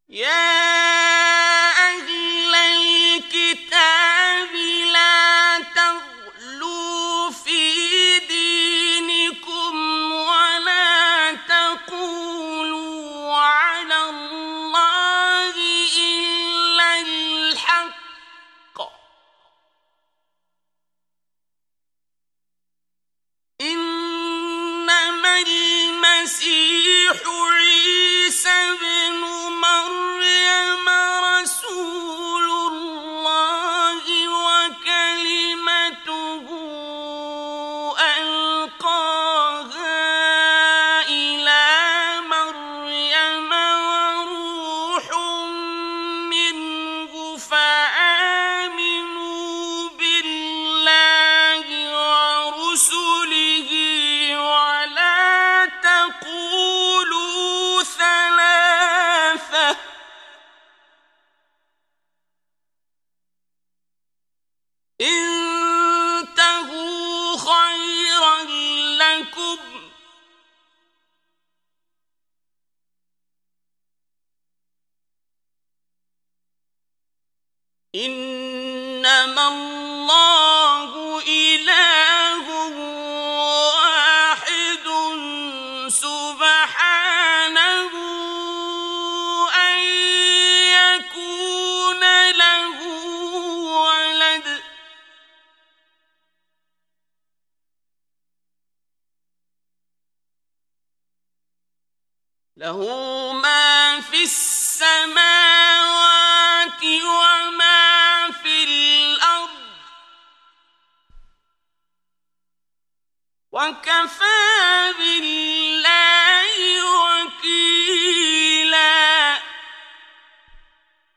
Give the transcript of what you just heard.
يا أهل الكتاب لا تغلوا في دينكم ولا تقولوا على الله إلا الحق، إنما المسيح عيسى ابن مريم رسول الله وكلمته ألقاها إلى مريم وروح منه، فآمنوا بالله ورسله ولا تقولوا ثلاثة، انتهوا خيرا لكم، إنما الله إله واحد سبحانه أن يكون له ولد، له ما في السماوات وما في الأرض، وكفى بالله